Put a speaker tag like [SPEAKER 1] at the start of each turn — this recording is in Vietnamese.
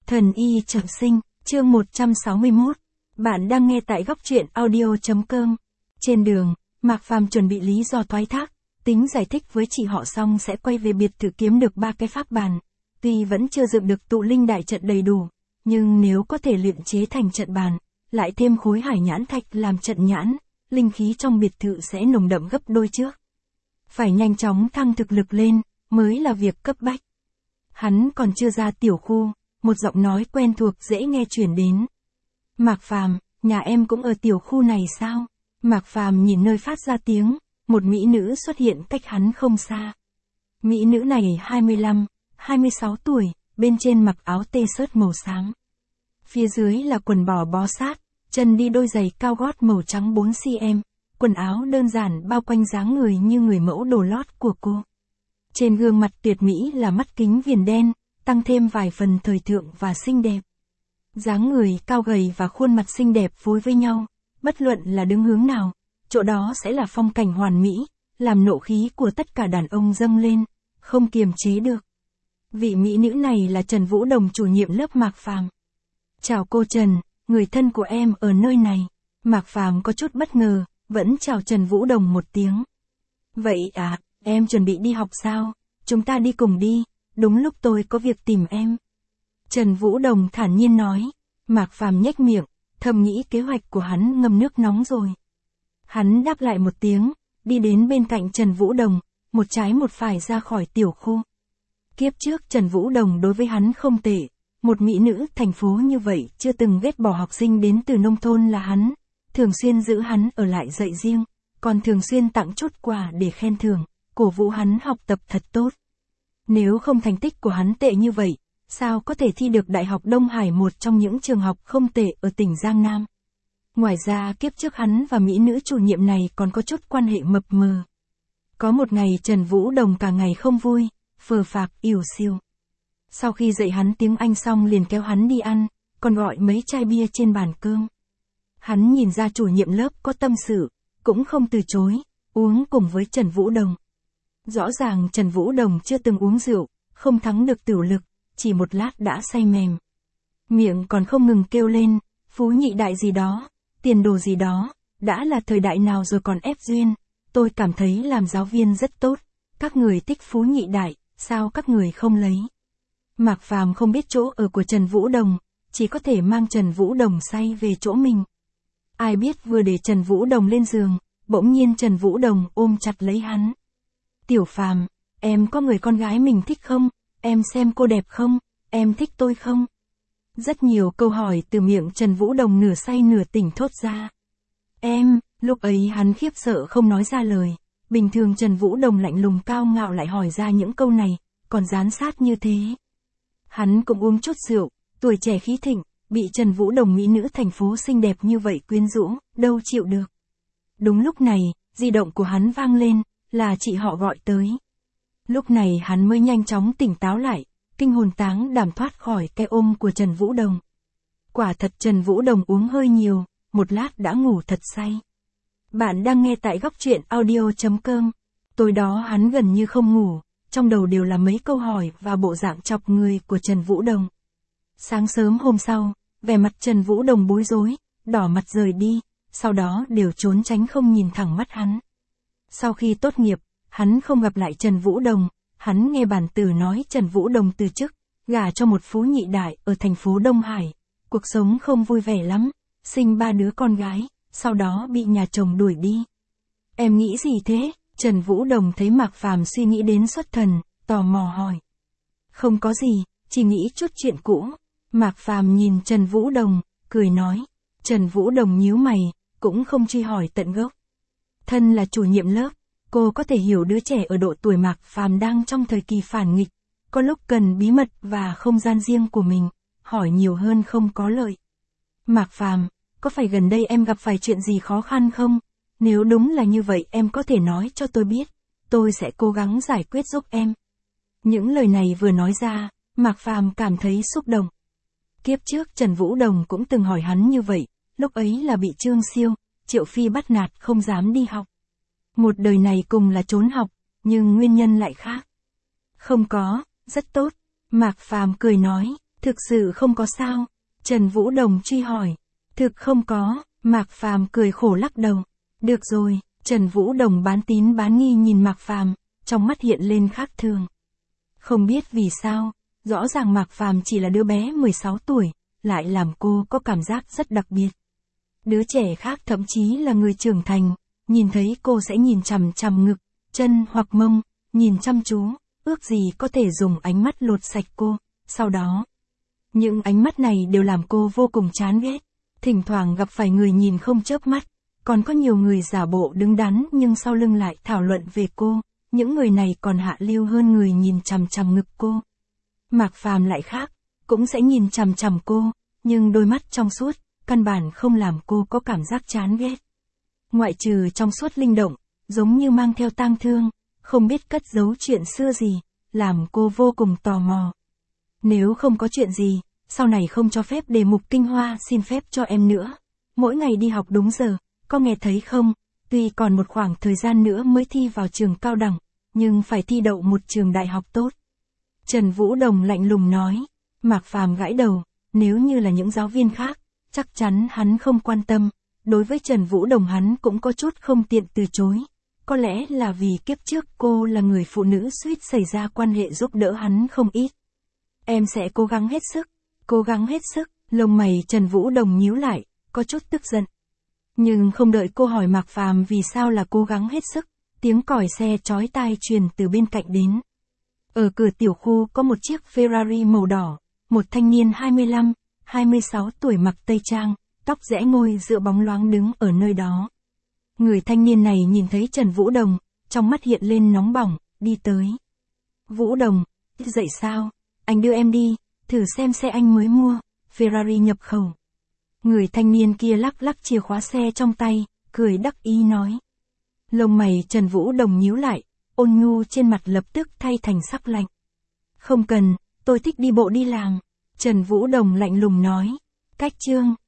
[SPEAKER 1] Thần y trọng sinh, chương 161. Bạn đang nghe tại góc truyện audio.com. Trên đường, Mạc Phàm chuẩn bị lý do thoái thác, tính giải thích với chị họ xong sẽ quay về biệt thự kiếm được 3 cái pháp bàn. Tuy vẫn chưa dựng được tụ linh đại trận đầy đủ, nhưng nếu có thể luyện chế thành trận bàn, lại thêm khối hải nhãn thạch làm trận nhãn, linh khí trong biệt thự sẽ nồng đậm gấp đôi trước. Phải nhanh chóng thăng thực lực lên, mới là việc cấp bách. Hắn còn chưa ra tiểu khu, một giọng nói quen thuộc dễ nghe truyền đến. Mạc Phàm, nhà em cũng ở tiểu khu này sao? Mạc Phàm nhìn nơi phát ra tiếng, một mỹ nữ xuất hiện cách hắn không xa. Mỹ nữ này 25, 26 tuổi, bên trên mặc áo t-shirt màu xám. Phía dưới là quần bò bó sát, chân đi đôi giày cao gót màu trắng 4cm, quần áo đơn giản bao quanh dáng người như người mẫu đồ lót của cô. Trên gương mặt tuyệt mỹ là mắt kính viền đen, tăng thêm vài phần thời thượng và xinh đẹp. Dáng người cao gầy và khuôn mặt xinh đẹp phối với nhau, bất luận là đứng hướng nào, chỗ đó sẽ là phong cảnh hoàn mỹ, làm nộ khí của tất cả đàn ông dâng lên, không kiềm chế được. Vị mỹ nữ này là Trần Vũ Đồng, chủ nhiệm lớp Mạc Phàm. Chào cô Trần, người thân của em ở nơi này. Mạc Phàm có chút bất ngờ, vẫn chào Trần Vũ Đồng một tiếng. Vậy à, em chuẩn bị đi học sao? Chúng ta đi cùng đi, đúng lúc tôi có việc tìm em. Trần Vũ Đồng thản nhiên nói. Mạc Phàm nhếch miệng, thầm nghĩ kế hoạch của hắn ngâm nước nóng rồi. Hắn đáp lại một tiếng, đi đến bên cạnh Trần Vũ Đồng, một trái một phải ra khỏi tiểu khu. Kiếp trước Trần Vũ Đồng đối với hắn không tệ, một mỹ nữ thành phố như vậy chưa từng ghét bỏ học sinh đến từ nông thôn là hắn, thường xuyên giữ hắn ở lại dạy riêng, còn thường xuyên tặng chút quà để khen thưởng, cổ vũ hắn học tập thật tốt. Nếu không thành tích của hắn tệ như vậy, sao có thể thi được Đại học Đông Hải, một trong những trường học không tệ ở tỉnh Giang Nam. Ngoài ra kiếp trước hắn và mỹ nữ chủ nhiệm này còn có chút quan hệ mập mờ. Có một ngày Trần Vũ Đồng cả ngày không vui, phờ phạc ỉu xìu. Sau khi dạy hắn tiếng Anh xong liền kéo hắn đi ăn, còn gọi mấy chai bia trên bàn cơm. Hắn nhìn ra chủ nhiệm lớp có tâm sự, cũng không từ chối, uống cùng với Trần Vũ Đồng. Rõ ràng Trần Vũ Đồng chưa từng uống rượu, không thắng được tửu lực, chỉ một lát đã say mềm. Miệng còn không ngừng kêu lên, phú nhị đại gì đó, tiền đồ gì đó, đã là thời đại nào rồi còn ép duyên, tôi cảm thấy làm giáo viên rất tốt, các người thích phú nhị đại, sao các người không lấy. Mạc Phàm không biết chỗ ở của Trần Vũ Đồng, chỉ có thể mang Trần Vũ Đồng say về chỗ mình. Ai biết vừa để Trần Vũ Đồng lên giường, bỗng nhiên Trần Vũ Đồng ôm chặt lấy hắn. Tiểu Phàm, em có người con gái mình thích không? Em xem cô đẹp không? Em thích tôi không? Rất nhiều câu hỏi từ miệng Trần Vũ Đồng nửa say nửa tỉnh thốt ra. Em, lúc ấy hắn khiếp sợ không nói ra lời. Bình thường Trần Vũ Đồng lạnh lùng cao ngạo lại hỏi ra những câu này, còn gián sát như thế. Hắn cũng uống chút rượu, tuổi trẻ khí thịnh, bị Trần Vũ Đồng mỹ nữ thành phố xinh đẹp như vậy quyến rũ, đâu chịu được. Đúng lúc này, di động của hắn vang lên, là chị họ gọi tới. Lúc này hắn mới nhanh chóng tỉnh táo lại, kinh hồn táng đảm thoát khỏi cái ôm của Trần Vũ Đồng. Quả thật Trần Vũ Đồng uống hơi nhiều, một lát đã ngủ thật say. Bạn đang nghe tại góc truyện audio.com. Tối đó hắn gần như không ngủ, trong đầu đều là mấy câu hỏi và bộ dạng chọc người của Trần Vũ Đồng. Sáng sớm hôm sau, vẻ mặt Trần Vũ Đồng bối rối, đỏ mặt rời đi, sau đó đều trốn tránh không nhìn thẳng mắt hắn. Sau khi tốt nghiệp, hắn không gặp lại Trần Vũ Đồng, hắn nghe bản tử nói Trần Vũ Đồng từ chức, gả cho một phú nhị đại ở thành phố Đông Hải, cuộc sống không vui vẻ lắm, sinh 3 đứa con gái, sau đó bị nhà chồng đuổi đi. Em nghĩ gì thế? Trần Vũ Đồng thấy Mạc Phàm suy nghĩ đến xuất thần, tò mò hỏi. Không có gì, chỉ nghĩ chút chuyện cũ. Mạc Phàm nhìn Trần Vũ Đồng, cười nói. Trần Vũ Đồng nhíu mày, cũng không truy hỏi tận gốc. Thân là chủ nhiệm lớp, cô có thể hiểu đứa trẻ ở độ tuổi Mạc Phàm đang trong thời kỳ phản nghịch, có lúc cần bí mật và không gian riêng của mình, hỏi nhiều hơn không có lợi. Mạc Phàm, có phải gần đây em gặp phải chuyện gì khó khăn không? Nếu đúng là như vậy em có thể nói cho tôi biết, tôi sẽ cố gắng giải quyết giúp em. Những lời này vừa nói ra, Mạc Phàm cảm thấy xúc động. Kiếp trước Trần Vũ Đồng cũng từng hỏi hắn như vậy, lúc ấy là bị Trương Siêu, Triệu Phi bắt nạt không dám đi học. Một đời này cùng là trốn học, nhưng nguyên nhân lại khác. Không có, rất tốt. Mạc Phàm cười nói, Thực sự không có sao? Trần Vũ Đồng truy hỏi. Thực không có, Mạc Phàm cười khổ lắc đầu. Được rồi, Trần Vũ Đồng bán tín bán nghi nhìn Mạc Phàm, trong mắt hiện lên khác thường. Không biết vì sao, rõ ràng Mạc Phàm chỉ là đứa bé 16 tuổi, lại làm cô có cảm giác rất đặc biệt. Đứa trẻ khác thậm chí là người trưởng thành, nhìn thấy cô sẽ nhìn chằm chằm ngực, chân hoặc mông, nhìn chăm chú, ước gì có thể dùng ánh mắt lột sạch cô, sau đó. Những ánh mắt này đều làm cô vô cùng chán ghét, thỉnh thoảng gặp phải người nhìn không chớp mắt, còn có nhiều người giả bộ đứng đắn nhưng sau lưng lại thảo luận về cô, những người này còn hạ lưu hơn người nhìn chằm chằm ngực cô. Mạc Phàm lại khác, cũng sẽ nhìn chằm chằm cô, nhưng đôi mắt trong suốt, căn bản không làm cô có cảm giác chán ghét. Ngoại trừ trong suốt linh động, giống như mang theo tang thương, không biết cất giấu chuyện xưa gì, làm cô vô cùng tò mò. Nếu không có chuyện gì, sau này không cho phép đề mục kinh hoa xin phép cho em nữa. Mỗi ngày đi học đúng giờ, có nghe thấy không? Tuy còn một khoảng thời gian nữa mới thi vào trường cao đẳng, nhưng phải thi đậu một trường đại học tốt. Trần Vũ Đồng lạnh lùng nói. Mạc Phàm gãi đầu, nếu như là những giáo viên khác, chắc chắn hắn không quan tâm. Đối với Trần Vũ Đồng hắn cũng có chút không tiện từ chối. Có lẽ là vì kiếp trước cô là người phụ nữ suýt xảy ra quan hệ giúp đỡ hắn không ít. Em sẽ cố gắng hết sức. Cố gắng hết sức, lông mày Trần Vũ Đồng nhíu lại, có chút tức giận. Nhưng không đợi cô hỏi Mạc Phàm vì sao là cố gắng hết sức, tiếng còi xe chói tai truyền từ bên cạnh đến. Ở cửa tiểu khu có một chiếc Ferrari màu đỏ, một thanh niên 25, 26 tuổi mặc tây trang, tóc rẽ ngôi dựa bóng loáng đứng ở nơi đó. Người thanh niên này nhìn thấy Trần Vũ Đồng, trong mắt hiện lên nóng bỏng, đi tới. Vũ Đồng, dậy sao? Anh đưa em đi, thử xem xe anh mới mua, Ferrari nhập khẩu. Người thanh niên kia lắc lắc chìa khóa xe trong tay, cười đắc ý nói. Lông mày Trần Vũ Đồng nhíu lại, ôn nhu trên mặt lập tức thay thành sắc lạnh. Không cần, tôi thích đi bộ đi làm. Trần Vũ Đồng lạnh lùng nói. Cách chương